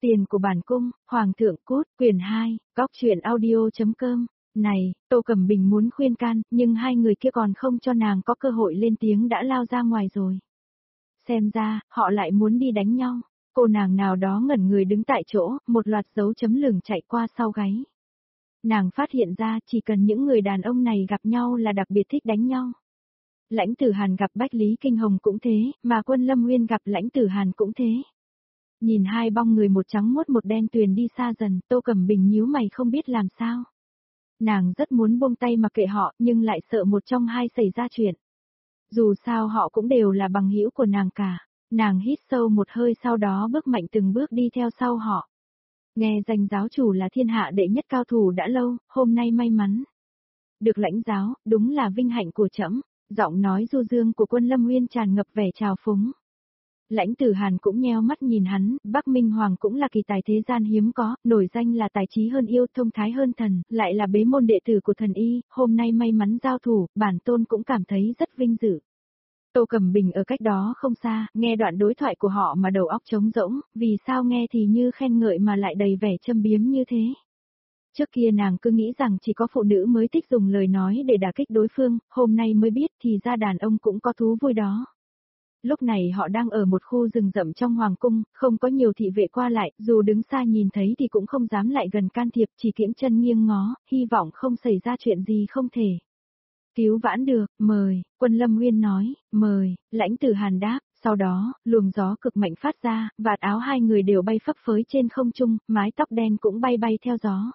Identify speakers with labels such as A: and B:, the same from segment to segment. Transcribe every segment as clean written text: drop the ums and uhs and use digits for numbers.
A: Tiền của bản cung, Hoàng thượng cút, quyển 2, góc truyện audio.com. Này, Tô Cẩm Bình muốn khuyên can, nhưng hai người kia còn không cho nàng có cơ hội lên tiếng đã lao ra ngoài rồi. Xem ra, họ lại muốn đi đánh nhau. Cô nàng nào đó ngẩn người đứng tại chỗ, một loạt dấu chấm lửng chạy qua sau gáy. Nàng phát hiện ra chỉ cần những người đàn ông này gặp nhau là đặc biệt thích đánh nhau. Lãnh Tử Hàn gặp Bách Lý Kinh Hồng cũng thế, mà Quân Lâm Nguyên gặp Lãnh Tử Hàn cũng thế. Nhìn hai bóng người một trắng muốt một đen tuyền đi xa dần, Tô Cẩm Bình nhíu mày không biết làm sao. Nàng rất muốn buông tay mặc kệ họ, nhưng lại sợ một trong hai xảy ra chuyện. Dù sao họ cũng đều là bằng hữu của nàng cả. Nàng hít sâu một hơi sau đó bước mạnh từng bước đi theo sau họ. Nghe danh giáo chủ là thiên hạ đệ nhất cao thủ đã lâu, hôm nay may mắn được lãnh giáo, đúng là vinh hạnh của trẫm. Giọng nói du dương của Quân Lâm Nguyên tràn ngập vẻ trào phúng. Lãnh Tử Hàn cũng nheo mắt nhìn hắn, Bắc Minh Hoàng cũng là kỳ tài thế gian hiếm có, nổi danh là tài trí hơn yêu, thông thái hơn thần, lại là bế môn đệ tử của thần y, hôm nay may mắn giao thủ, bản tôn cũng cảm thấy rất vinh dự. Tô Cẩm Bình ở cách đó không xa, nghe đoạn đối thoại của họ mà đầu óc trống rỗng, vì sao nghe thì như khen ngợi mà lại đầy vẻ châm biếm như thế. Trước kia nàng cứ nghĩ rằng chỉ có phụ nữ mới thích dùng lời nói để đả kích đối phương, hôm nay mới biết thì ra đàn ông cũng có thú vui đó. Lúc này họ đang ở một khu rừng rậm trong hoàng cung, không có nhiều thị vệ qua lại, dù đứng xa nhìn thấy thì cũng không dám lại gần can thiệp, chỉ kiễng chân nghiêng ngó, hy vọng không xảy ra chuyện gì không thể cứu vãn được. Mời, Quân Lâm Nguyên nói, mời. Lãnh Tử Hàn đáp, sau đó, luồng gió cực mạnh phát ra, vạt áo hai người đều bay phấp phới trên không trung, mái tóc đen cũng bay bay theo gió.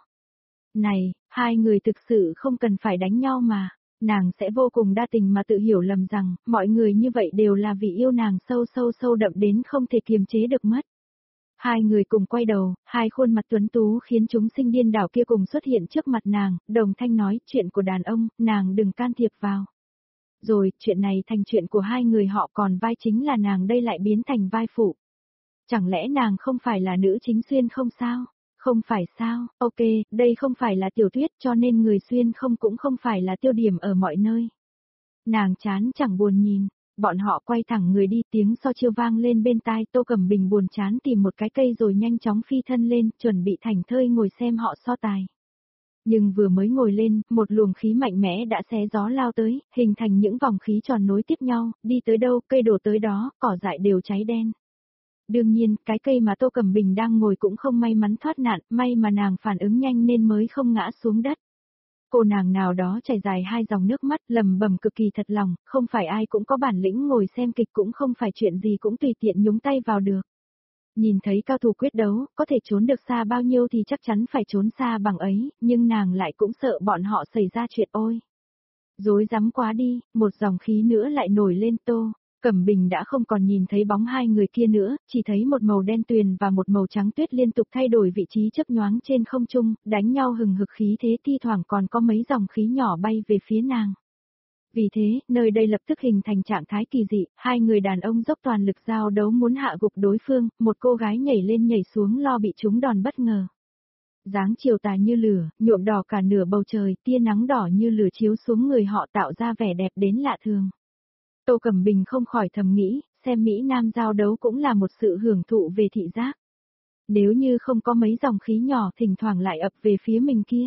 A: Này, hai người thực sự không cần phải đánh nhau mà. Nàng sẽ vô cùng đa tình mà tự hiểu lầm rằng, mọi người như vậy đều là vì yêu nàng sâu đậm đến không thể kiềm chế được mất. Hai người cùng quay đầu, hai khuôn mặt tuấn tú khiến chúng sinh điên đảo kia cùng xuất hiện trước mặt nàng, đồng thanh nói, chuyện của đàn ông, nàng đừng can thiệp vào. Rồi, chuyện này thành chuyện của hai người họ, còn vai chính là nàng đây lại biến thành vai phụ. Chẳng lẽ nàng không phải là nữ chính xuyên không sao? Không phải sao, ok, đây không phải là tiểu thuyết cho nên người xuyên không cũng không phải là tiêu điểm ở mọi nơi. Nàng chán chẳng buồn nhìn, bọn họ quay thẳng người đi, tiếng so chiêu vang lên bên tai. Tô Cẩm Bình buồn chán tìm một cái cây rồi nhanh chóng phi thân lên, chuẩn bị thảnh thơi ngồi xem họ so tài. Nhưng vừa mới ngồi lên, một luồng khí mạnh mẽ đã xé gió lao tới, hình thành những vòng khí tròn nối tiếp nhau, đi tới đâu, cây đổ tới đó, cỏ dại đều cháy đen. Đương nhiên, cái cây mà Tô Cẩm Bình đang ngồi cũng không may mắn thoát nạn, may mà nàng phản ứng nhanh nên mới không ngã xuống đất. Cô nàng nào đó chảy dài hai dòng nước mắt, lầm bầm cực kỳ thật lòng, không phải ai cũng có bản lĩnh ngồi xem kịch, cũng không phải chuyện gì cũng tùy tiện nhúng tay vào được. Nhìn thấy cao thủ quyết đấu, có thể trốn được xa bao nhiêu thì chắc chắn phải trốn xa bằng ấy, nhưng nàng lại cũng sợ bọn họ xảy ra chuyện ôi. Dối rắm quá đi, một dòng khí nữa lại nổi lên. Tô Cẩm Bình đã không còn nhìn thấy bóng hai người kia nữa, chỉ thấy một màu đen tuyền và một màu trắng tuyết liên tục thay đổi vị trí chớp nhoáng trên không trung, đánh nhau hừng hực khí thế, thi thoảng còn có mấy dòng khí nhỏ bay về phía nàng. Vì thế, nơi đây lập tức hình thành trạng thái kỳ dị, hai người đàn ông dốc toàn lực giao đấu muốn hạ gục đối phương, một cô gái nhảy lên nhảy xuống lo bị trúng đòn bất ngờ. Dáng chiều tà như lửa, nhuộm đỏ cả nửa bầu trời, tia nắng đỏ như lửa chiếu xuống người họ tạo ra vẻ đẹp đến lạ thường. Tô Cẩm Bình không khỏi thầm nghĩ, xem Mỹ Nam giao đấu cũng là một sự hưởng thụ về thị giác. Nếu như không có mấy dòng khí nhỏ thỉnh thoảng lại ập về phía mình kia.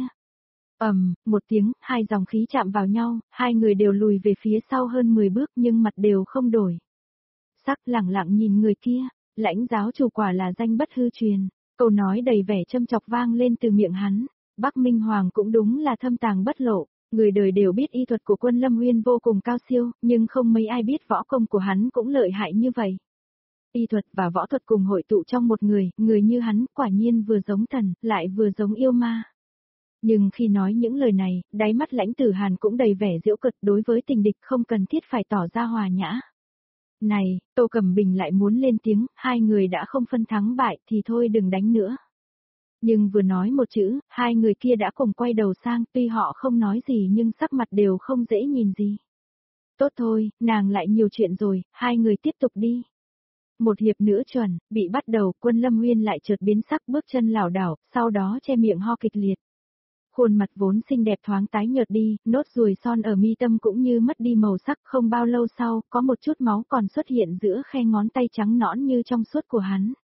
A: Một tiếng, hai dòng khí chạm vào nhau, hai người đều lùi về phía sau hơn 10 bước nhưng mặt đều không đổi. Sắc lẳng lặng nhìn người kia, lãnh giáo chủ quả là danh bất hư truyền, câu nói đầy vẻ châm chọc vang lên từ miệng hắn. Bắc Minh Hoàng cũng đúng là thâm tàng bất lộ. Người đời đều biết y thuật của Quân Lâm Nguyên vô cùng cao siêu, nhưng không mấy ai biết võ công của hắn cũng lợi hại như vậy. Y thuật và võ thuật cùng hội tụ trong một người, người như hắn quả nhiên vừa giống thần, lại vừa giống yêu ma. Nhưng khi nói những lời này, đáy mắt Lãnh Tử Hàn cũng đầy vẻ giễu cợt, đối với tình địch không cần thiết phải tỏ ra hòa nhã. Này, Tô Cẩm Bình lại muốn lên tiếng, hai người đã không phân thắng bại thì thôi đừng đánh nữa. Nhưng vừa nói một chữ, hai người kia đã cùng quay đầu sang, tuy họ không nói gì nhưng sắc mặt đều không dễ nhìn gì. Tốt thôi, nàng lại nhiều chuyện rồi, hai người tiếp tục đi. Một hiệp nữa chuẩn, bị bắt đầu, Quân Lâm Nguyên lại chợt biến sắc, bước chân lảo đảo, sau đó che miệng ho kịch liệt. Khuôn mặt vốn xinh đẹp thoáng tái nhợt đi, nốt ruồi son ở mi tâm cũng như mất đi màu sắc, không bao lâu sau, có một chút máu còn xuất hiện giữa khe ngón tay trắng nõn như trong suốt của hắn.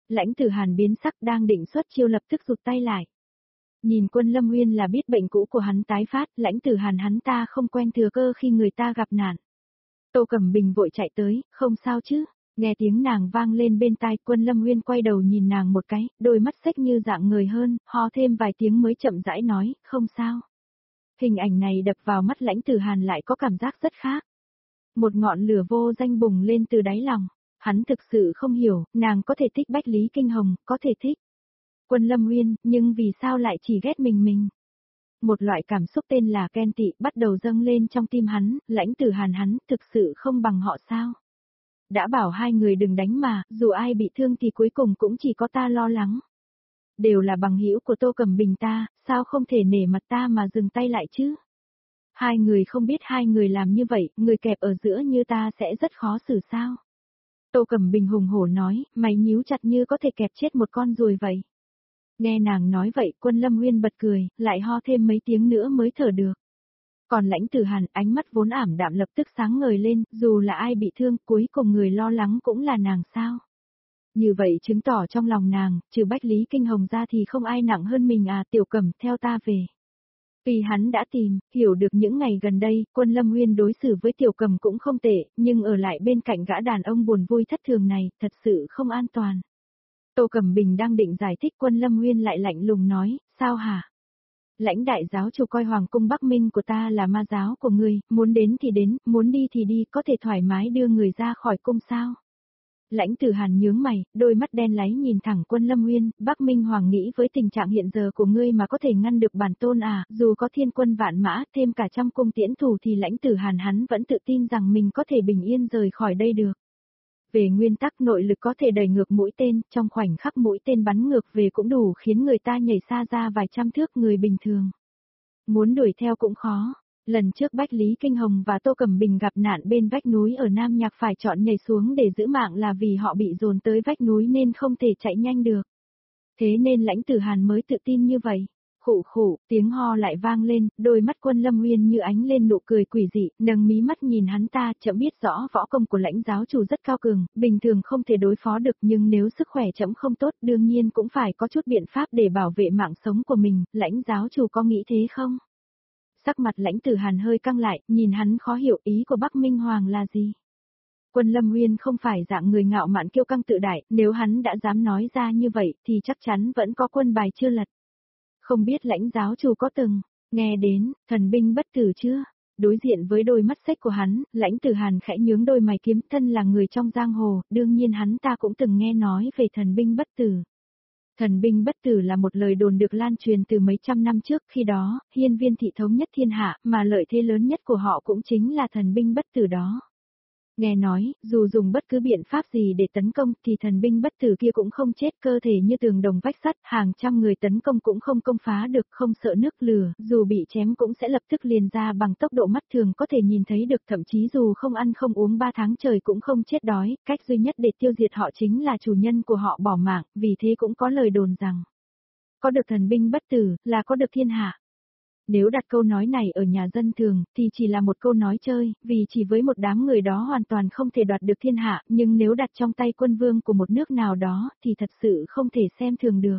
A: Lãnh Tử Hàn biến sắc đang định xuất chiêu lập tức rụt tay lại. Nhìn Quân Lâm Nguyên là biết bệnh cũ của hắn tái phát, Lãnh Tử Hàn hắn ta không quen thừa cơ khi người ta gặp nạn. Tô Cẩm Bình vội chạy tới, không sao chứ, nghe tiếng nàng vang lên bên tai, Quân Lâm Nguyên quay đầu nhìn nàng một cái, đôi mắt xếch như dạng người hơn, ho thêm vài tiếng mới chậm rãi nói, không sao. Hình ảnh này đập vào mắt Lãnh Tử Hàn lại có cảm giác rất khác. Một ngọn lửa vô danh bùng lên từ đáy lòng, hắn thực sự không hiểu, nàng có thể thích Bách Lý Kinh Hồng, có thể thích Quân Lâm Nguyên, nhưng vì sao lại chỉ ghét mình? Một loại cảm xúc tên là ghen tị bắt đầu dâng lên trong tim hắn, Lãnh Tử Hàn hắn thực sự không bằng họ sao? Đã bảo hai người đừng đánh mà, dù ai bị thương thì cuối cùng cũng chỉ có ta lo lắng. Đều là bằng hữu của Tô Cẩm Bình ta, sao không thể nể mặt ta mà dừng tay lại chứ? Hai người không biết hai người làm như vậy, người kẹp ở giữa như ta sẽ rất khó xử sao? Tô Cẩm Bình hùng hổ nói, mày nhíu chặt như có thể kẹp chết một con ruồi vậy. Nghe nàng nói vậy, Quân Lâm Nguyên bật cười, lại ho thêm mấy tiếng nữa mới thở được. Còn Lãnh Tử Hàn, ánh mắt vốn ảm đạm lập tức sáng ngời lên, dù là ai bị thương, cuối cùng người lo lắng cũng là nàng sao. Như vậy chứng tỏ trong lòng nàng, trừ Bách Lý Kinh Hồng ra thì không ai nặng hơn mình à, Tiểu Cẩm theo ta về. Vì hắn đã tìm, hiểu được những ngày gần đây, Quân Lâm Nguyên đối xử với Tiểu Cẩm cũng không tệ, nhưng ở lại bên cạnh gã đàn ông buồn vui thất thường này, thật sự không an toàn. Tô Cẩm Bình đang định giải thích, Quân Lâm Nguyên lại lạnh lùng nói, sao hả? Lãnh đại giáo chủ coi Hoàng cung Bắc Minh của ta là ma giáo của ngươi, muốn đến thì đến, muốn đi thì đi, có thể thoải mái đưa người ra khỏi cung sao? Lãnh Tử Hàn nhướng mày, đôi mắt đen láy nhìn thẳng Quân Lâm Nguyên, Bắc Minh Hoàng nghĩ với tình trạng hiện giờ của ngươi mà có thể ngăn được bản tôn à, dù có thiên quân vạn mã, thêm cả trăm cung tiễn thủ thì Lãnh Tử Hàn hắn vẫn tự tin rằng mình có thể bình yên rời khỏi đây được. Về nguyên tắc nội lực có thể đẩy ngược mũi tên, trong khoảnh khắc mũi tên bắn ngược về cũng đủ khiến người ta nhảy xa ra vài trăm thước người bình thường. Muốn đuổi theo cũng khó. Lần trước Bách Lý Kinh Hồng và Tô Cẩm Bình gặp nạn bên vách núi ở Nam Nhạc phải chọn nhảy xuống để giữ mạng là vì họ bị dồn tới vách núi nên không thể chạy nhanh được. Thế nên Lãnh Tử Hàn mới tự tin như vậy. Khụ khụ, tiếng ho lại vang lên, đôi mắt Quân Lâm Nguyên như ánh lên nụ cười quỷ dị, nâng mí mắt nhìn hắn ta, chậm biết rõ võ công của Lãnh giáo chủ rất cao cường, bình thường không thể đối phó được, nhưng nếu sức khỏe chậm không tốt, đương nhiên cũng phải có chút biện pháp để bảo vệ mạng sống của mình, Lãnh giáo chủ có nghĩ thế không? Sắc mặt Lãnh Tử Hàn hơi căng lại, nhìn hắn khó hiểu ý của Bắc Minh Hoàng là gì. Quân Lâm Nguyên không phải dạng người ngạo mạn kiêu căng tự đại, nếu hắn đã dám nói ra như vậy thì chắc chắn vẫn có quân bài chưa lật. Không biết Lãnh giáo chủ có từng nghe đến thần binh bất tử chưa? Đối diện với đôi mắt xếch của hắn, Lãnh Tử Hàn khẽ nhướng đôi mày kiếm, thân là người trong giang hồ, đương nhiên hắn ta cũng từng nghe nói về thần binh bất tử. Thần binh bất tử là một lời đồn được lan truyền từ mấy trăm năm trước, khi đó, Hiên Viên thị thống nhất thiên hạ, mà lợi thế lớn nhất của họ cũng chính là thần binh bất tử đó. Nghe nói, dù dùng bất cứ biện pháp gì để tấn công thì thần binh bất tử kia cũng không chết, cơ thể như tường đồng vách sắt, hàng trăm người tấn công cũng không công phá được, không sợ nước lửa, dù bị chém cũng sẽ lập tức liền ra bằng tốc độ mắt thường có thể nhìn thấy được, thậm chí dù không ăn không uống 3 tháng trời cũng không chết đói, cách duy nhất để tiêu diệt họ chính là chủ nhân của họ bỏ mạng, vì thế cũng có lời đồn rằng, có được thần binh bất tử, là có được thiên hạ. Nếu đặt câu nói này ở nhà dân thường, thì chỉ là một câu nói chơi, vì chỉ với một đám người đó hoàn toàn không thể đoạt được thiên hạ, nhưng nếu đặt trong tay quân vương của một nước nào đó, thì thật sự không thể xem thường được.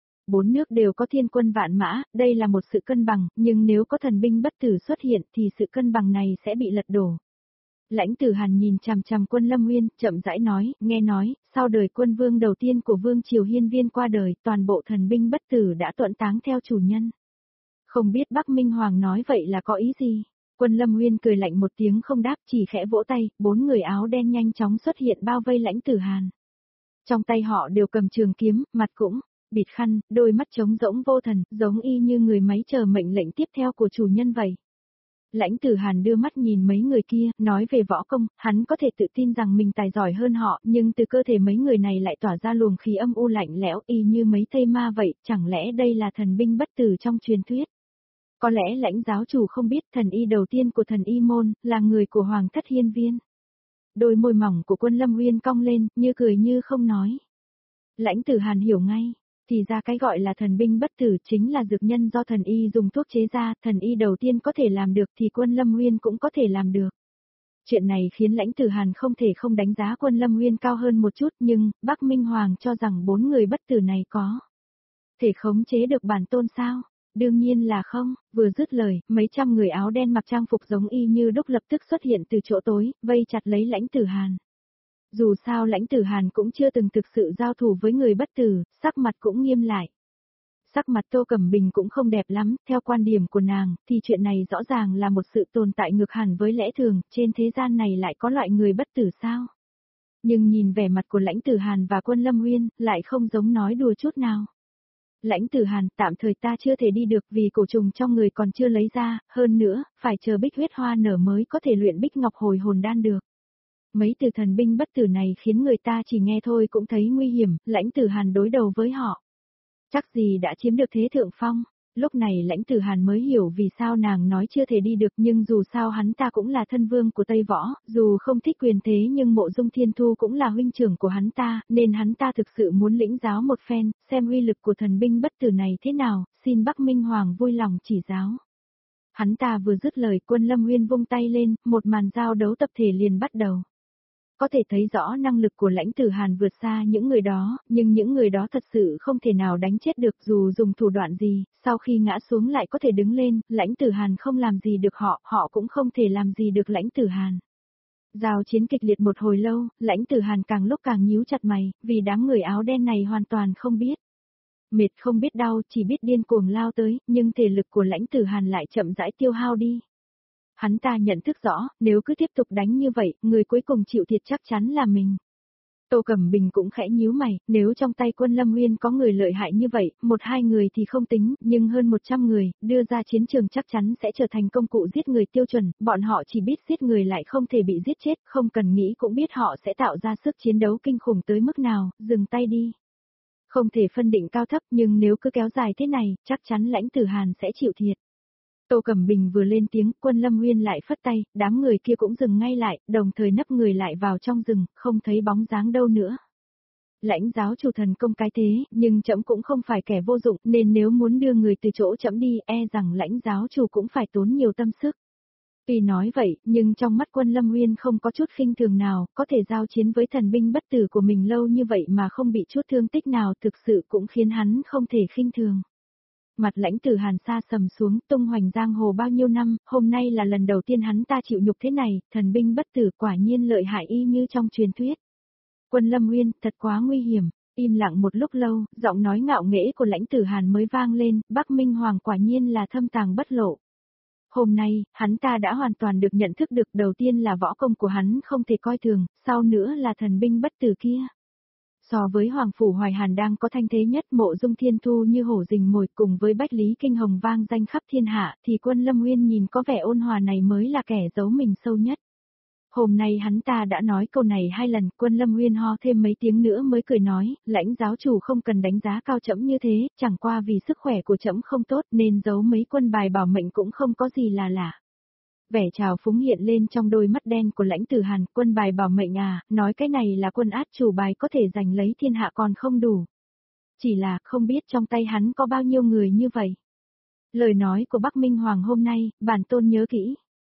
A: 4 nước đều có thiên quân vạn mã, đây là một sự cân bằng, nhưng nếu có thần binh bất tử xuất hiện thì sự cân bằng này sẽ bị lật đổ. Lãnh Tử Hàn nhìn chằm chằm Quân Lâm Nguyên, chậm rãi nói, nghe nói, sau đời quân vương đầu tiên của vương triều Hiên Viên qua đời, toàn bộ thần binh bất tử đã tuẫn táng theo chủ nhân. Không biết Bắc Minh Hoàng nói vậy là có ý gì? Quân Lâm Nguyên cười lạnh một tiếng không đáp, chỉ khẽ vỗ tay, 4 người áo đen nhanh chóng xuất hiện bao vây Lãnh Tử Hàn. Trong tay họ đều cầm trường kiếm, mặt cũng bịt khăn, đôi mắt trống rỗng vô thần, giống y như người máy chờ mệnh lệnh tiếp theo của chủ nhân vậy. Lãnh Tử Hàn đưa mắt nhìn mấy người kia, nói về võ công, hắn có thể tự tin rằng mình tài giỏi hơn họ, nhưng từ cơ thể mấy người này lại tỏa ra luồng khí âm u lạnh lẽo y như mấy thây ma vậy, chẳng lẽ đây là thần binh bất tử trong truyền thuyết? Có lẽ Lãnh giáo chủ không biết thần y đầu tiên của thần y môn, là người của Hoàng thất Hiên Viên. Đôi môi mỏng của Quân Lâm Nguyên cong lên, như cười như không nói. Lãnh Tử Hàn hiểu ngay, thì ra cái gọi là thần binh bất tử chính là dược nhân do thần y dùng thuốc chế ra, thần y đầu tiên có thể làm được thì Quân Lâm Nguyên cũng có thể làm được. Chuyện này khiến Lãnh Tử Hàn không thể không đánh giá Quân Lâm Nguyên cao hơn một chút, nhưng Bắc Minh Hoàng cho rằng 4 người bất tử này có thể khống chế được bản tôn sao? Đương nhiên là không. Vừa dứt lời, mấy trăm người áo đen mặc trang phục giống y như đúc lập tức xuất hiện từ chỗ tối, vây chặt lấy Lãnh Tử Hàn. Dù sao Lãnh Tử Hàn cũng chưa từng thực sự giao thủ với người bất tử, sắc mặt cũng nghiêm lại. Sắc mặt Tô Cẩm Bình cũng không đẹp lắm, theo quan điểm của nàng, thì chuyện này rõ ràng là một sự tồn tại ngược hẳn với lẽ thường, trên thế gian này lại có loại người bất tử sao? Nhưng nhìn vẻ mặt của Lãnh Tử Hàn và Quân Lâm Nguyên, lại không giống nói đùa chút nào. Lãnh Tử Hàn, tạm thời ta chưa thể đi được vì cổ trùng trong người còn chưa lấy ra, hơn nữa, phải chờ bích huyết hoa nở mới có thể luyện bích ngọc hồi hồn đan được. Mấy từ thần binh bất tử này khiến người ta chỉ nghe thôi cũng thấy nguy hiểm, Lãnh Tử Hàn đối đầu với họ. Chắc gì đã chiếm được thế thượng phong. Lúc này Lãnh Tử Hàn mới hiểu vì sao nàng nói chưa thể đi được, nhưng dù sao hắn ta cũng là thân vương của Tây Võ, dù không thích quyền thế nhưng Mộ Dung Thiên Thu cũng là huynh trưởng của hắn ta, nên hắn ta thực sự muốn lĩnh giáo một phen, xem uy lực của thần binh bất tử này thế nào, xin Bắc Minh Hoàng vui lòng chỉ giáo. Hắn ta vừa dứt lời, Quân Lâm Nguyên vung tay lên, một màn giao đấu tập thể liền bắt đầu. Có thể thấy rõ năng lực của Lãnh Tử Hàn vượt xa những người đó, nhưng những người đó thật sự không thể nào đánh chết được dù dùng thủ đoạn gì, sau khi ngã xuống lại có thể đứng lên, Lãnh Tử Hàn không làm gì được họ, họ cũng không thể làm gì được Lãnh Tử Hàn. Giao chiến kịch liệt một hồi lâu, Lãnh Tử Hàn càng lúc càng nhíu chặt mày, vì đám người áo đen này hoàn toàn không biết. Mệt không biết đau, chỉ biết điên cuồng lao tới, nhưng thể lực của Lãnh Tử Hàn lại chậm rãi tiêu hao đi. Hắn ta nhận thức rõ, nếu cứ tiếp tục đánh như vậy, người cuối cùng chịu thiệt chắc chắn là mình. Tô Cẩm Bình cũng khẽ nhíu mày, nếu trong tay Quân Lâm Nguyên có người lợi hại như vậy, 1-2 người thì không tính, nhưng hơn 100 người, đưa ra chiến trường chắc chắn sẽ trở thành công cụ giết người tiêu chuẩn, bọn họ chỉ biết giết người lại không thể bị giết chết, không cần nghĩ cũng biết họ sẽ tạo ra sức chiến đấu kinh khủng tới mức nào, dừng tay đi. Không thể phân định cao thấp, nhưng nếu cứ kéo dài thế này, chắc chắn Lãnh Tử Hàn sẽ chịu thiệt. Tô Cẩm Bình vừa lên tiếng, Quân Lâm Nguyên lại phất tay, đám người kia cũng dừng ngay lại, đồng thời nấp người lại vào trong rừng, không thấy bóng dáng đâu nữa. Lãnh giáo chủ thần công cái thế, nhưng trẫm cũng không phải kẻ vô dụng, nên nếu muốn đưa người từ chỗ trẫm đi, e rằng lãnh giáo chủ cũng phải tốn nhiều tâm sức. Tuy nói vậy, nhưng trong mắt Quân Lâm Nguyên không có chút khinh thường nào, có thể giao chiến với thần binh bất tử của mình lâu như vậy mà không bị chút thương tích nào, thực sự cũng khiến hắn không thể khinh thường. Mặt Lãnh Tử Hàn xa sầm xuống, tung hoành giang hồ bao nhiêu năm, hôm nay là lần đầu tiên hắn ta chịu nhục thế này, thần binh bất tử quả nhiên lợi hại y như trong truyền thuyết. Quân Lâm Nguyên, thật quá nguy hiểm. Im lặng một lúc lâu, giọng nói ngạo nghễ của Lãnh Tử Hàn mới vang lên, Bắc Minh Hoàng quả nhiên là thâm tàng bất lộ. Hôm nay, hắn ta đã hoàn toàn được nhận thức được, đầu tiên là võ công của hắn không thể coi thường, sau nữa là thần binh bất tử kia. So với Hoàng Phủ Hoài Hàn đang có thanh thế nhất, Mộ Dung Thiên Thu như hổ rình mồi cùng với Bách Lý Kinh Hồng vang danh khắp thiên hạ, thì Quân Lâm Nguyên nhìn có vẻ ôn hòa này mới là kẻ giấu mình sâu nhất. Hôm nay hắn ta đã nói câu này 2 lần, Quân Lâm Nguyên ho thêm mấy tiếng nữa mới cười nói, lãnh giáo chủ không cần đánh giá cao trẫm như thế, chẳng qua vì sức khỏe của trẫm không tốt nên giấu mấy quân bài bảo mệnh cũng không có gì là lạ. Vẻ trào phúng hiện lên trong đôi mắt đen của Lãnh Tử Hàn, quân bài bảo mệnh à, nói cái này là quân át chủ bài có thể giành lấy thiên hạ còn không đủ. Chỉ là không biết trong tay hắn có bao nhiêu người như vậy. Lời nói của Bắc Minh Hoàng hôm nay, bản tôn nhớ kỹ.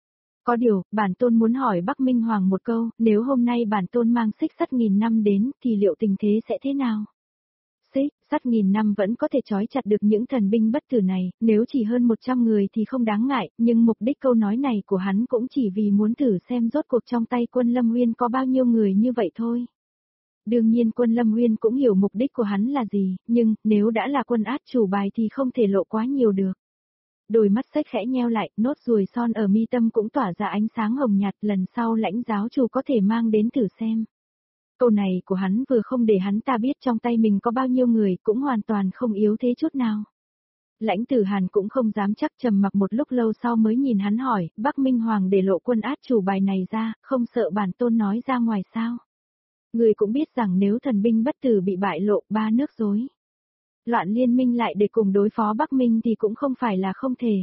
A: Có điều, bản tôn muốn hỏi Bắc Minh Hoàng một câu, nếu hôm nay bản tôn mang xích sắt 1000 năm đến, thì liệu tình thế sẽ thế nào? Xích sắt 1000 năm vẫn có thể trói chặt được những thần binh bất tử này, nếu chỉ hơn 100 người thì không đáng ngại, nhưng mục đích câu nói này của hắn cũng chỉ vì muốn thử xem rốt cuộc trong tay Quân Lâm Nguyên có bao nhiêu người như vậy thôi. Đương nhiên Quân Lâm Nguyên cũng hiểu mục đích của hắn là gì, nhưng nếu đã là quân át chủ bài thì không thể lộ quá nhiều được. Đôi mắt sách khẽ nheo lại, nốt ruồi son ở mi tâm cũng tỏa ra ánh sáng hồng nhạt, lần sau lãnh giáo chủ có thể mang đến thử xem. Câu này của hắn vừa không để hắn ta biết trong tay mình có bao nhiêu người, cũng hoàn toàn không yếu thế chút nào. Lãnh Tử Hàn cũng không dám chắc, trầm mặc một lúc lâu sau mới nhìn hắn hỏi, Bắc Minh Hoàng để lộ quân át chủ bài này ra, không sợ bản tôn nói ra ngoài sao? Người cũng biết rằng nếu thần binh bất tử bị bại lộ, 3 nước rối loạn liên minh lại để cùng đối phó Bắc Minh thì cũng không phải là không thể.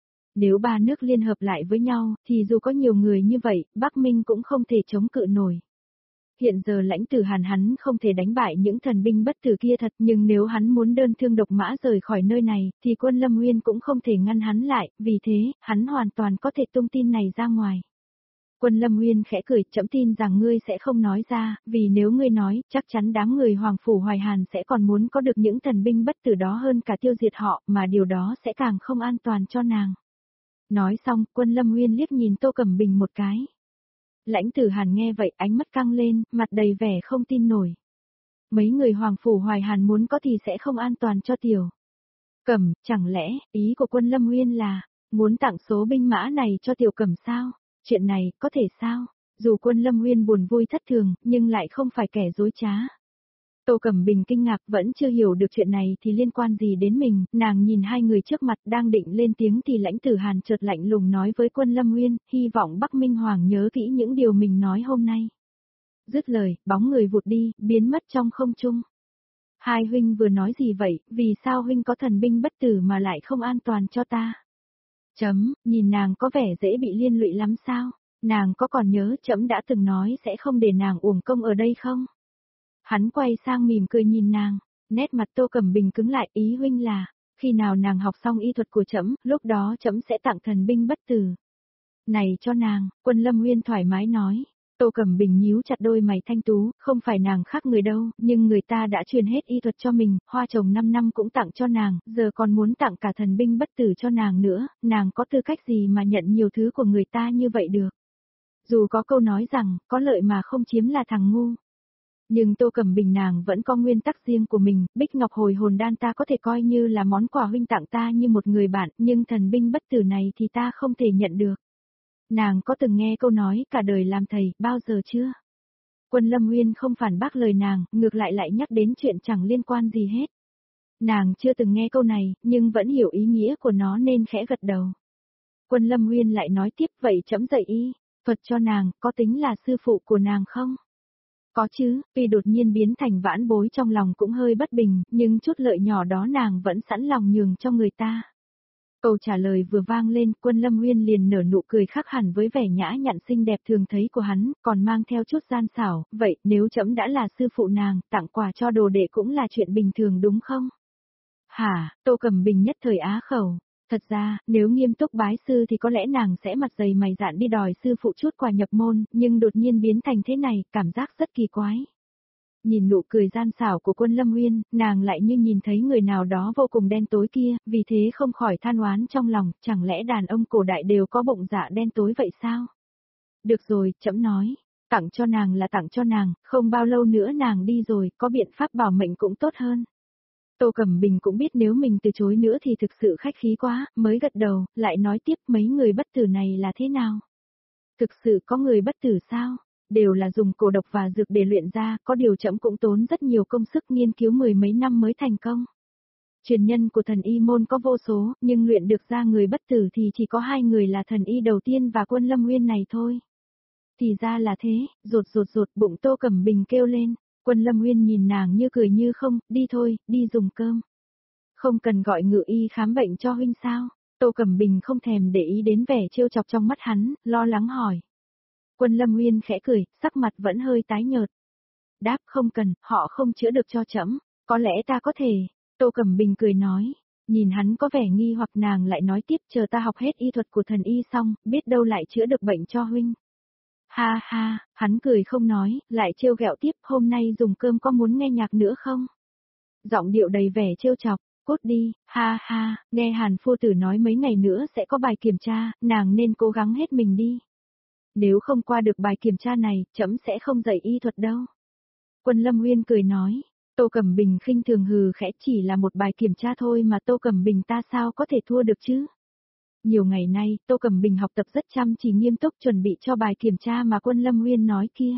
A: Nếu 3 nước liên hợp lại với nhau, thì dù có nhiều người như vậy, Bắc Minh cũng không thể chống cự nổi. Hiện giờ Lãnh Tử Hàn hắn không thể đánh bại những thần binh bất tử kia thật, nhưng nếu hắn muốn đơn thương độc mã rời khỏi nơi này, thì Quân Lâm Nguyên cũng không thể ngăn hắn lại, vì thế, hắn hoàn toàn có thể tung tin này ra ngoài. Quân Lâm Nguyên khẽ cười, trẫm tin rằng ngươi sẽ không nói ra, vì nếu ngươi nói, chắc chắn đám người Hoàng Phủ Hoài Hàn sẽ còn muốn có được những thần binh bất tử đó hơn cả tiêu diệt họ, mà điều đó sẽ càng không an toàn cho nàng. Nói xong, Quân Lâm Nguyên liếc nhìn Tô Cẩm Bình một cái. Lãnh Tử Hàn nghe vậy, ánh mắt căng lên, mặt đầy vẻ không tin nổi. Mấy người Hoàng Phủ Hoài Hàn muốn có thì sẽ không an toàn cho Tiểu Cẩm, chẳng lẽ, ý của Quân Lâm Nguyên là, muốn tặng số binh mã này cho Tiểu Cẩm sao? Chuyện này, có thể sao? Dù Quân Lâm Nguyên buồn vui thất thường, nhưng lại không phải kẻ dối trá. Tô Cẩm Bình kinh ngạc vẫn chưa hiểu được chuyện này thì liên quan gì đến mình, nàng nhìn hai người trước mặt đang định lên tiếng thì Lãnh Tử Hàn chợt lạnh lùng nói với Quân Lâm Nguyên, hy vọng Bắc Minh Hoàng nhớ kỹ những điều mình nói hôm nay. Dứt lời, bóng người vụt đi, biến mất trong không trung. Hai huynh vừa nói gì vậy, vì sao huynh có thần binh bất tử mà lại không an toàn cho ta? Nhìn nàng có vẻ dễ bị liên lụy lắm sao? Nàng có còn nhớ trẫm đã từng nói sẽ không để nàng uổng công ở đây không? Hắn quay sang mỉm cười nhìn nàng, nét mặt Tô Cẩm Bình cứng lại, ý huynh là, khi nào nàng học xong y thuật của trẫm, lúc đó trẫm sẽ tặng thần binh bất tử. Này cho nàng, Quân Lâm Nguyên thoải mái nói. Tô Cẩm Bình nhíu chặt đôi mày thanh tú, không phải nàng khác người đâu, nhưng người ta đã truyền hết y thuật cho mình, hoa chồng 5 năm cũng tặng cho nàng, giờ còn muốn tặng cả thần binh bất tử cho nàng nữa, nàng có tư cách gì mà nhận nhiều thứ của người ta như vậy được. Dù có câu nói rằng, có lợi mà không chiếm là thằng ngu. Nhưng Tô Cẩm Bình nàng vẫn có nguyên tắc riêng của mình, Bích Ngọc Hồi Hồn Đan ta có thể coi như là món quà huynh tặng ta như một người bạn, nhưng thần binh bất tử này thì ta không thể nhận được. Nàng có từng nghe câu nói cả đời làm thầy, bao giờ chưa? Quân Lâm Nguyên không phản bác lời nàng, ngược lại nhắc đến chuyện chẳng liên quan gì hết. Nàng chưa từng nghe câu này, nhưng vẫn hiểu ý nghĩa của nó nên khẽ gật đầu. Quân Lâm Nguyên lại nói tiếp, vậy trẫm dạy y thuật cho nàng, có tính là sư phụ của nàng không? Có chứ, tuy đột nhiên biến thành vãn bối trong lòng cũng hơi bất bình, nhưng chút lợi nhỏ đó nàng vẫn sẵn lòng nhường cho người ta. Câu trả lời vừa vang lên, Quân Lâm Nguyên liền nở nụ cười khác hẳn với vẻ nhã nhặn xinh đẹp thường thấy của hắn, còn mang theo chút gian xảo, vậy nếu trẫm đã là sư phụ nàng, tặng quà cho đồ đệ cũng là chuyện bình thường đúng không? Hả, Tô Cẩm Bình nhất thời á khẩu. Thật ra, nếu nghiêm túc bái sư thì có lẽ nàng sẽ mặt dày mày dạn đi đòi sư phụ chút quà nhập môn, nhưng đột nhiên biến thành thế này, cảm giác rất kỳ quái. Nhìn nụ cười gian xảo của Quân Lâm Nguyên, nàng lại như nhìn thấy người nào đó vô cùng đen tối kia, vì thế không khỏi than oán trong lòng, chẳng lẽ đàn ông cổ đại đều có bụng dạ đen tối vậy sao? Được rồi, trẫm nói, tặng cho nàng là tặng cho nàng, không bao lâu nữa nàng đi rồi, có biện pháp bảo mệnh cũng tốt hơn. Tô Cẩm Bình cũng biết nếu mình từ chối nữa thì thực sự khách khí quá, mới gật đầu, lại nói tiếp mấy người bất tử này là thế nào? Thực sự có người bất tử sao? Đều là dùng cổ độc và dược để luyện ra, có điều trẫm cũng tốn rất nhiều công sức nghiên cứu 10 mấy năm mới thành công. Truyền nhân của thần y môn có vô số, nhưng luyện được ra người bất tử thì chỉ có 2 người là thần y đầu tiên và Quân Lâm Nguyên này thôi. Thì ra là thế, rột bụng Tô Cẩm Bình kêu lên. Quân Lâm Nguyên nhìn nàng như cười như không, đi thôi, đi dùng cơm. Không cần gọi ngự y khám bệnh cho huynh sao? Tô Cẩm Bình không thèm để ý đến vẻ trêu chọc trong mắt hắn, lo lắng hỏi. Quân Lâm Nguyên khẽ cười, sắc mặt vẫn hơi tái nhợt. Đáp không cần, họ không chữa được cho trẫm, có lẽ ta có thể. Tô Cẩm Bình cười nói, nhìn hắn có vẻ nghi hoặc nàng lại nói tiếp chờ ta học hết y thuật của thần y xong, biết đâu lại chữa được bệnh cho huynh. Ha ha, hắn cười không nói, lại trêu ghẹo tiếp, hôm nay dùng cơm có muốn nghe nhạc nữa không? Giọng điệu đầy vẻ trêu chọc, cút đi, ha ha, nghe Hàn phu tử nói mấy ngày nữa sẽ có bài kiểm tra, nàng nên cố gắng hết mình đi. Nếu không qua được bài kiểm tra này, trẫm sẽ không dạy y thuật đâu. Quân Lâm Nguyên cười nói, Tô Cẩm Bình khinh thường hừ khẽ, chỉ là một bài kiểm tra thôi mà Tô Cẩm Bình ta sao có thể thua được chứ? Nhiều ngày nay, Tô Cẩm Bình học tập rất chăm chỉ nghiêm túc chuẩn bị cho bài kiểm tra mà Quân Lâm Nguyên nói kia.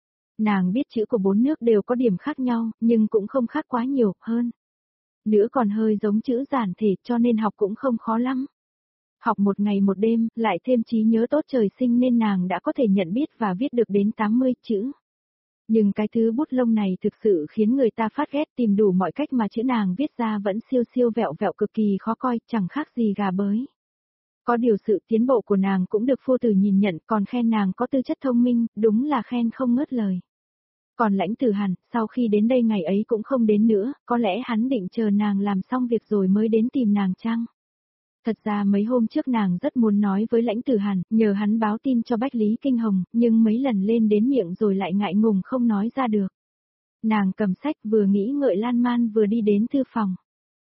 A: Nàng biết chữ của 4 nước đều có điểm khác nhau, nhưng cũng không khác quá nhiều, hơn nữa còn hơi giống chữ giản thể cho nên học cũng không khó lắm. Học một ngày một đêm, lại thêm trí nhớ tốt trời sinh nên nàng đã có thể nhận biết và viết được đến 80 chữ. Nhưng cái thứ bút lông này thực sự khiến người ta phát ghét, tìm đủ mọi cách mà chữ nàng viết ra vẫn siêu siêu vẹo vẹo cực kỳ khó coi, chẳng khác gì gà bới. Có điều sự tiến bộ của nàng cũng được phu tử nhìn nhận, còn khen nàng có tư chất thông minh, đúng là khen không ngớt lời. Còn Lãnh Tử Hàn, sau khi đến đây ngày ấy cũng không đến nữa, có lẽ hắn định chờ nàng làm xong việc rồi mới đến tìm nàng chăng? Thật ra mấy hôm trước nàng rất muốn nói với Lãnh Tử Hàn, nhờ hắn báo tin cho Bách Lý Kinh Hồng, nhưng mấy lần lên đến miệng rồi lại ngại ngùng không nói ra được. Nàng cầm sách vừa nghĩ ngợi lan man vừa đi đến thư phòng.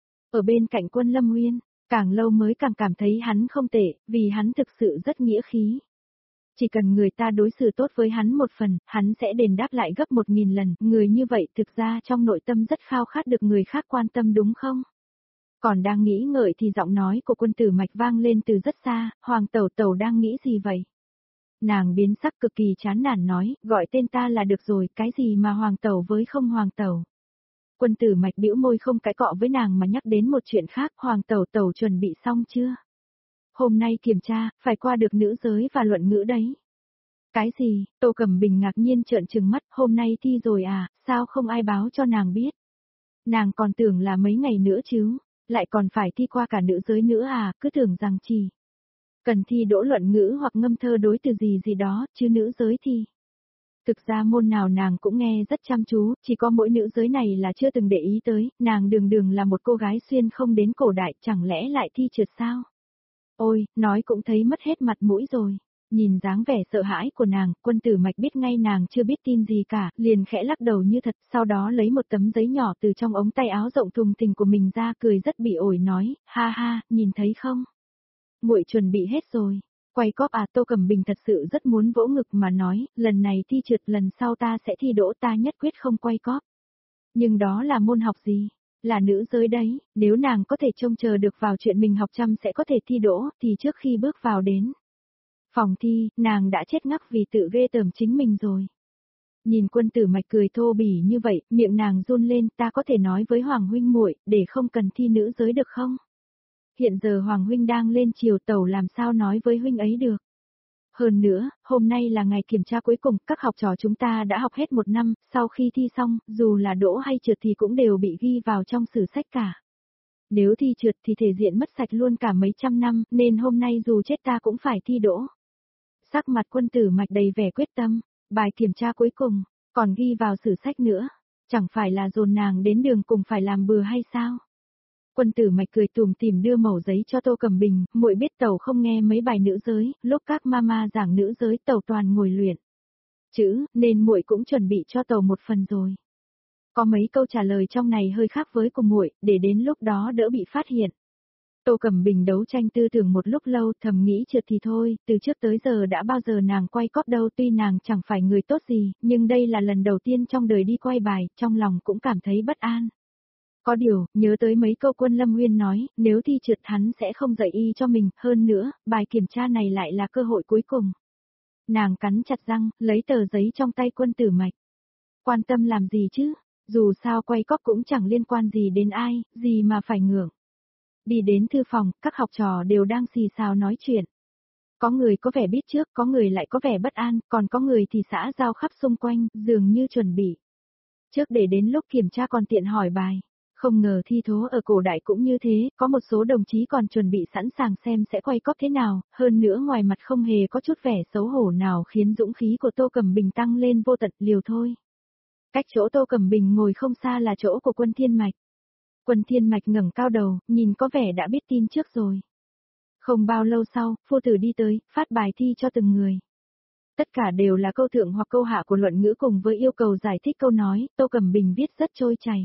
A: Ở bên cạnh Quân Lâm Nguyên, càng lâu mới càng cảm thấy hắn không tệ, vì hắn thực sự rất nghĩa khí. Chỉ cần người ta đối xử tốt với hắn một phần, hắn sẽ đền đáp lại gấp 1000 lần, người như vậy thực ra trong nội tâm rất khao khát được người khác quan tâm đúng không? Còn đang nghĩ ngợi thì giọng nói của Quân Tử Mạch vang lên từ rất xa, Hoàng Tẩu Tẩu đang nghĩ gì vậy? Nàng biến sắc cực kỳ chán nản nói, gọi tên ta là được rồi, cái gì mà Hoàng Tẩu với không Hoàng Tẩu? Quân Tử Mạch bĩu môi không cãi cọ với nàng mà nhắc đến một chuyện khác, Hoàng Tẩu Tẩu chuẩn bị xong chưa? Hôm nay kiểm tra, phải qua được nữ giới và luận ngữ đấy. Cái gì? Tô Cẩm Bình ngạc nhiên trợn trừng mắt, hôm nay thi rồi à, sao không ai báo cho nàng biết? Nàng còn tưởng là mấy ngày nữa chứ, lại còn phải thi qua cả nữ giới nữa à, cứ tưởng rằng chỉ cần thi đỗ luận ngữ hoặc ngâm thơ đối từ gì gì đó, chứ nữ giới thì. Thực ra môn nào nàng cũng nghe rất chăm chú, chỉ có mỗi nữ giới này là chưa từng để ý tới, nàng đường đường là một cô gái xuyên không đến cổ đại, chẳng lẽ lại thi trượt sao? Ôi, nói cũng thấy mất hết mặt mũi rồi. Nhìn dáng vẻ sợ hãi của nàng, Quân Tử Mạch biết ngay nàng chưa biết tin gì cả, liền khẽ lắc đầu như thật, sau đó lấy một tấm giấy nhỏ từ trong ống tay áo rộng thùng thình của mình ra cười rất bị ổi nói, ha ha, nhìn thấy không? Muội chuẩn bị hết rồi. Quay cóp à, Tô Cẩm Bình thật sự rất muốn vỗ ngực mà nói, lần này thi trượt lần sau ta sẽ thi đỗ, ta nhất quyết không quay cóp. Nhưng đó là môn học gì? Là nữ giới đấy, nếu nàng có thể trông chờ được vào chuyện mình học chăm sẽ có thể thi đỗ, thì trước khi bước vào đến phòng thi, nàng đã chết ngắc vì tự ghê tởm chính mình rồi. Nhìn Quân Tử Mạch cười thô bỉ như vậy, miệng nàng run lên, ta có thể nói với Hoàng huynh muội, để không cần thi nữ giới được không? Hiện giờ Hoàng huynh đang lên chiều tàu làm sao nói với huynh ấy được? Hơn nữa, hôm nay là ngày kiểm tra cuối cùng, các học trò chúng ta đã học hết 1 năm, sau khi thi xong, dù là đỗ hay trượt thì cũng đều bị ghi vào trong sử sách cả. Nếu thi trượt thì thể diện mất sạch luôn cả mấy trăm năm, nên hôm nay dù chết ta cũng phải thi đỗ. Sắc mặt Quân Tử Mạch đầy vẻ quyết tâm, bài kiểm tra cuối cùng, còn ghi vào sử sách nữa, chẳng phải là dồn nàng đến đường cùng phải làm bừa hay sao? Quân Tử Mạch cười tủm tỉm đưa mẩu giấy cho Tô Cẩm Bình, muội biết tàu không nghe mấy bài nữ giới, lúc các mama giảng nữ giới tàu toàn ngồi luyện chữ, nên muội cũng chuẩn bị cho tàu một phần rồi. Có mấy câu trả lời trong này hơi khác với của muội, để đến lúc đó đỡ bị phát hiện. Tô Cẩm Bình đấu tranh tư tưởng một lúc lâu, thầm nghĩ trượt thì thôi, từ trước tới giờ đã bao giờ nàng quay cóp đâu, tuy nàng chẳng phải người tốt gì, nhưng đây là lần đầu tiên trong đời đi quay bài, trong lòng cũng cảm thấy bất an. Có điều, nhớ tới mấy câu Quân Lâm Nguyên nói, nếu thi trượt hắn sẽ không dạy y cho mình, hơn nữa, bài kiểm tra này lại là cơ hội cuối cùng. Nàng cắn chặt răng, lấy tờ giấy trong tay Quân Tử Mạch. Quan tâm làm gì chứ, dù sao quay cóp cũng chẳng liên quan gì đến ai, gì mà phải ngưỡng. Đi đến thư phòng, các học trò đều đang xì xào nói chuyện. Có người có vẻ biết trước, có người lại có vẻ bất an, còn có người thì xã giao khắp xung quanh, dường như chuẩn bị. Trước để đến lúc kiểm tra còn tiện hỏi bài. Không ngờ thi thố ở cổ đại cũng như thế, có một số đồng chí còn chuẩn bị sẵn sàng xem sẽ quay cóp thế nào, hơn nữa ngoài mặt không hề có chút vẻ xấu hổ nào khiến dũng khí của Tô Cẩm Bình tăng lên vô tận, liều thôi. Cách chỗ Tô Cẩm Bình ngồi không xa là chỗ của Quân Thiên Mạch. Quân Thiên Mạch ngẩng cao đầu, nhìn có vẻ đã biết tin trước rồi. Không bao lâu sau, phu tử đi tới, phát bài thi cho từng người. Tất cả đều là câu thượng hoặc câu hạ của luận ngữ cùng với yêu cầu giải thích câu nói, Tô Cẩm Bình viết rất trôi chảy.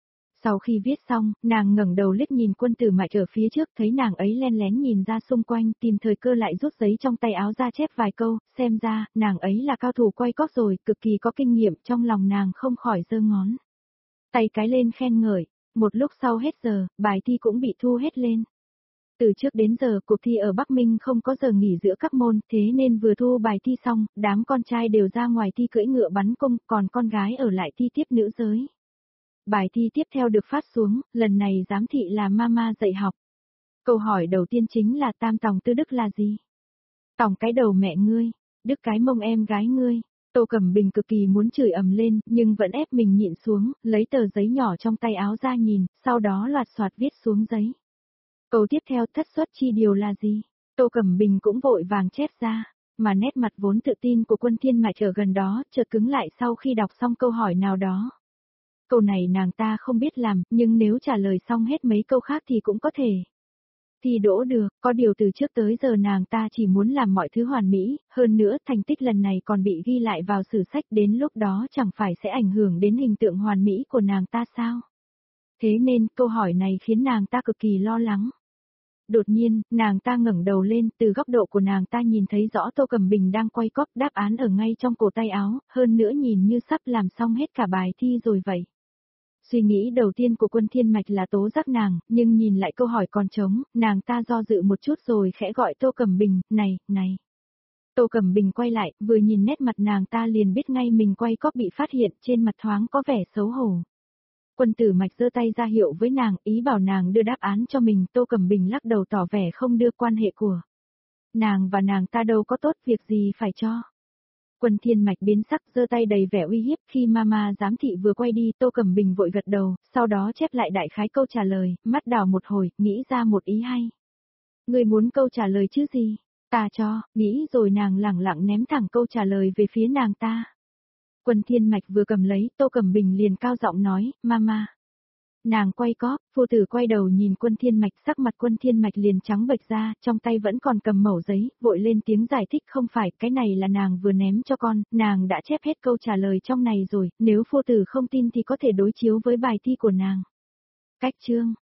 A: Sau khi viết xong, nàng ngẩng đầu liếc nhìn Quân Tử Mạch ở phía trước, thấy nàng ấy len lén nhìn ra xung quanh, tìm thời cơ lại rút giấy trong tay áo ra chép vài câu, xem ra, nàng ấy là cao thủ quay cóp rồi, cực kỳ có kinh nghiệm, trong lòng nàng không khỏi giơ ngón tay cái lên khen ngợi. Một lúc sau hết giờ, bài thi cũng bị thu hết lên. Từ trước đến giờ, cuộc thi ở Bắc Minh không có giờ nghỉ giữa các môn, thế nên vừa thu bài thi xong, đám con trai đều ra ngoài thi cưỡi ngựa bắn cung, còn con gái ở lại thi tiếp nữ giới. Bài thi tiếp theo được phát xuống, lần này giám thị là mama dạy học. Câu hỏi đầu tiên chính là tam tòng tư đức là gì? Tòng cái đầu mẹ ngươi, đức cái mông em gái ngươi. Tô Cẩm Bình cực kỳ muốn chửi ầm lên, nhưng vẫn ép mình nhịn xuống, lấy tờ giấy nhỏ trong tay áo ra nhìn, sau đó loạt soạt viết xuống giấy. Câu tiếp theo thất xuất chi điều là gì? Tô Cẩm Bình cũng vội vàng chép ra, mà nét mặt vốn tự tin của Quân Thiên Mạch ở gần đó, chợt cứng lại sau khi đọc xong câu hỏi nào đó. Câu này nàng ta không biết làm, nhưng nếu trả lời xong hết mấy câu khác thì cũng có thể. Thi đỗ được, có điều từ trước tới giờ nàng ta chỉ muốn làm mọi thứ hoàn mỹ, hơn nữa thành tích lần này còn bị ghi lại vào sử sách, đến lúc đó chẳng phải sẽ ảnh hưởng đến hình tượng hoàn mỹ của nàng ta sao? Thế nên câu hỏi này khiến nàng ta cực kỳ lo lắng. Đột nhiên, nàng ta ngẩng đầu lên, từ góc độ của nàng ta nhìn thấy rõ Tô Cẩm Bình đang quay cóp, đáp án ở ngay trong cổ tay áo, hơn nữa nhìn như sắp làm xong hết cả bài thi rồi vậy. Suy nghĩ đầu tiên của Quân Thiên Mạch là tố giác nàng, nhưng nhìn lại câu hỏi còn trống, nàng ta do dự một chút rồi khẽ gọi Tô Cẩm Bình, này, này. Tô Cẩm Bình quay lại, vừa nhìn nét mặt nàng ta liền biết ngay mình quay cóp bị phát hiện, trên mặt thoáng có vẻ xấu hổ. Quân Tử Mạch giơ tay ra hiệu với nàng, ý bảo nàng đưa đáp án cho mình, Tô Cẩm Bình lắc đầu tỏ vẻ không đưa, quan hệ của nàng và nàng ta đâu có tốt, việc gì phải cho. Quân Thiên Mạch biến sắc, giơ tay đầy vẻ uy hiếp, khi mama giám thị vừa quay đi, Tô Cẩm Bình vội gật đầu, sau đó chép lại đại khái câu trả lời, mắt đảo một hồi, nghĩ ra một ý hay. Người muốn câu trả lời chứ gì? Ta cho, nghĩ rồi nàng lẳng lặng ném thẳng câu trả lời về phía nàng ta. Quân Thiên Mạch vừa cầm lấy, Tô Cẩm Bình liền cao giọng nói, mama. Nàng quay cóp, phu tử quay đầu nhìn Quân Thiên Mạch, sắc mặt Quân Thiên Mạch liền trắng bệch ra, trong tay vẫn còn cầm mẩu giấy, vội lên tiếng giải thích, không phải, cái này là nàng vừa ném cho con, nàng đã chép hết câu trả lời trong này rồi, nếu phu tử không tin thì có thể đối chiếu với bài thi của nàng. Cách chương